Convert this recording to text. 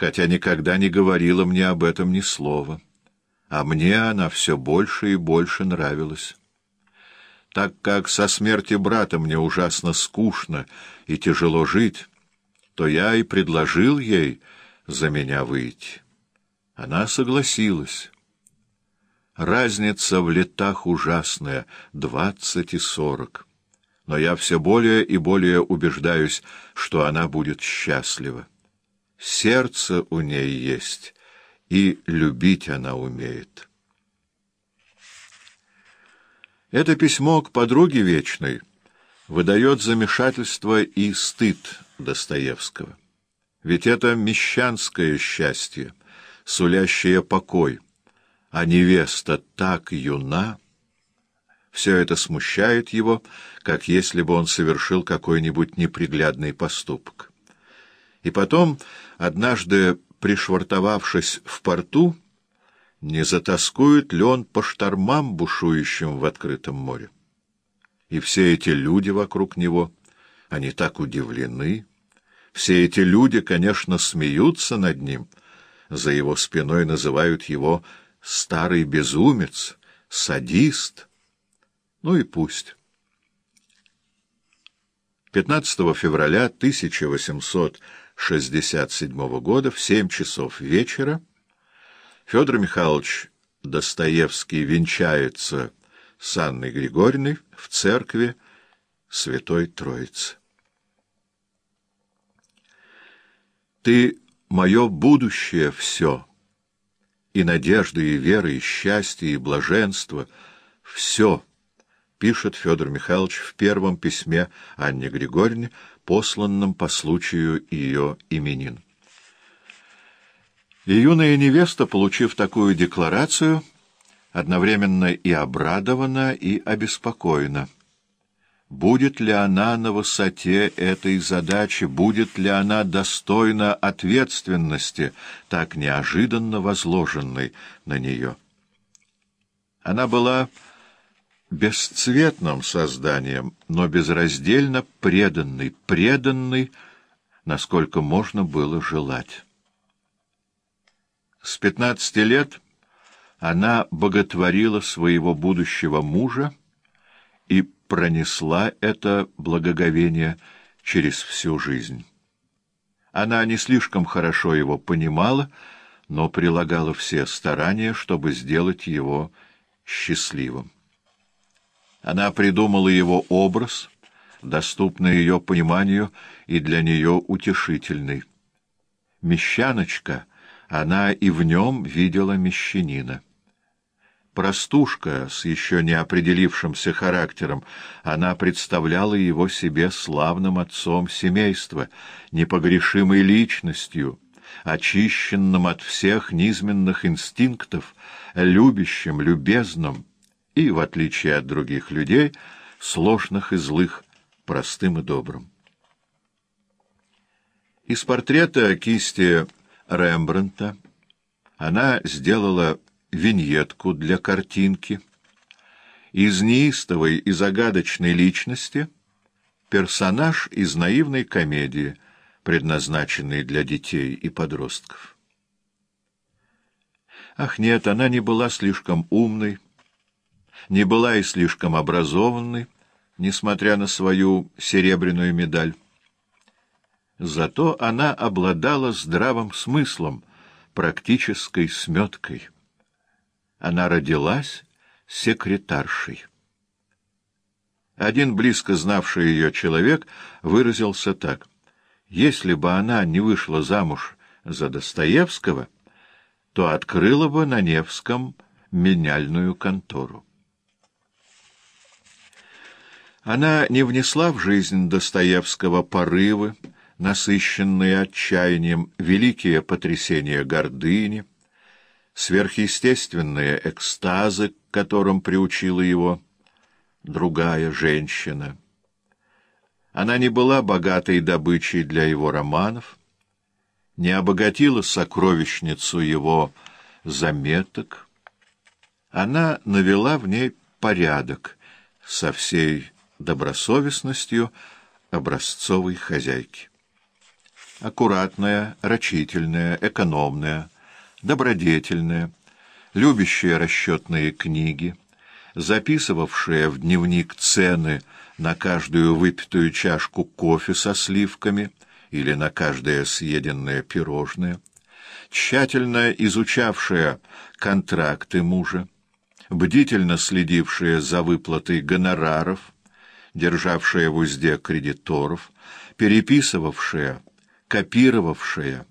хотя никогда не говорила мне об этом ни слова. А мне она все больше и больше нравилась. Так как со смерти брата мне ужасно скучно и тяжело жить, то я и предложил ей за меня выйти. Она согласилась. Разница в летах ужасная, 20 и 40. Но я все более и более убеждаюсь, что она будет счастлива. Сердце у ней есть, и любить она умеет. Это письмо к подруге вечной выдает замешательство и стыд Достоевского. Ведь это мещанское счастье, сулящее покой, а невеста так юна. Все это смущает его, как если бы он совершил какой-нибудь неприглядный поступок. И потом, однажды пришвартовавшись в порту, не затаскует ли он по штормам, бушующим в открытом море? И все эти люди вокруг него, они так удивлены. Все эти люди, конечно, смеются над ним, за его спиной называют его «старый безумец», «садист». Ну и пусть. 15 февраля 1867 года в 7 часов вечера Федор Михайлович Достоевский венчается с Анной Григорьевной в церкви Святой Троицы. Ты — мое будущее все, и надежда, и вера, и счастье, и блаженство — все, пишет Федор Михайлович в первом письме Анне Григорьевне, посланном по случаю ее именин. И юная невеста, получив такую декларацию, одновременно и обрадована, и обеспокоена. Будет ли она на высоте этой задачи, будет ли она достойна ответственности, так неожиданно возложенной на нее? Она была бесцветным созданием, но безраздельно преданной, насколько можно было желать. С 15 лет она боготворила своего будущего мужа и пронесла это благоговение через всю жизнь. Она не слишком хорошо его понимала, но прилагала все старания, чтобы сделать его счастливым. Она придумала его образ, доступный ее пониманию и для нее утешительный. Мещаночка, она и в нем видела мещанина. Простушка с еще не определившимся характером, она представляла его себе славным отцом семейства, непогрешимой личностью, очищенным от всех низменных инстинктов, любящим, любезным и, в отличие от других людей, сложных и злых, простым и добрым. Из портрета кисти Рембрандта она сделала виньетку для картинки. Из неистовой и загадочной личности персонаж из наивной комедии, предназначенной для детей и подростков. Ах нет, она не была слишком умной, не была и слишком образованной, несмотря на свою серебряную медаль. Зато она обладала здравым смыслом, практической сметкой. Она родилась секретаршей. Один близко знавший ее человек выразился так: если бы она не вышла замуж за Достоевского, то открыла бы на Невском меняльную контору. Она не внесла в жизнь Достоевского порывы, насыщенные отчаянием, великие потрясения гордыни, сверхъестественные экстазы, к которым приучила его другая женщина. Она не была богатой добычей для его романов, не обогатила сокровищницу его заметок. Она навела в ней порядок со всей добросовестностью образцовой хозяйки. аккуратная, рачительная, экономная, добродетельная, любящая расчетные книги, записывавшая в дневник цены на каждую выпитую чашку кофе со сливками или на каждое съеденное пирожное, тщательно изучавшая контракты мужа, бдительно следившая за выплатой гонораров, державшая в узде кредиторов, переписывавшая, копировавшая,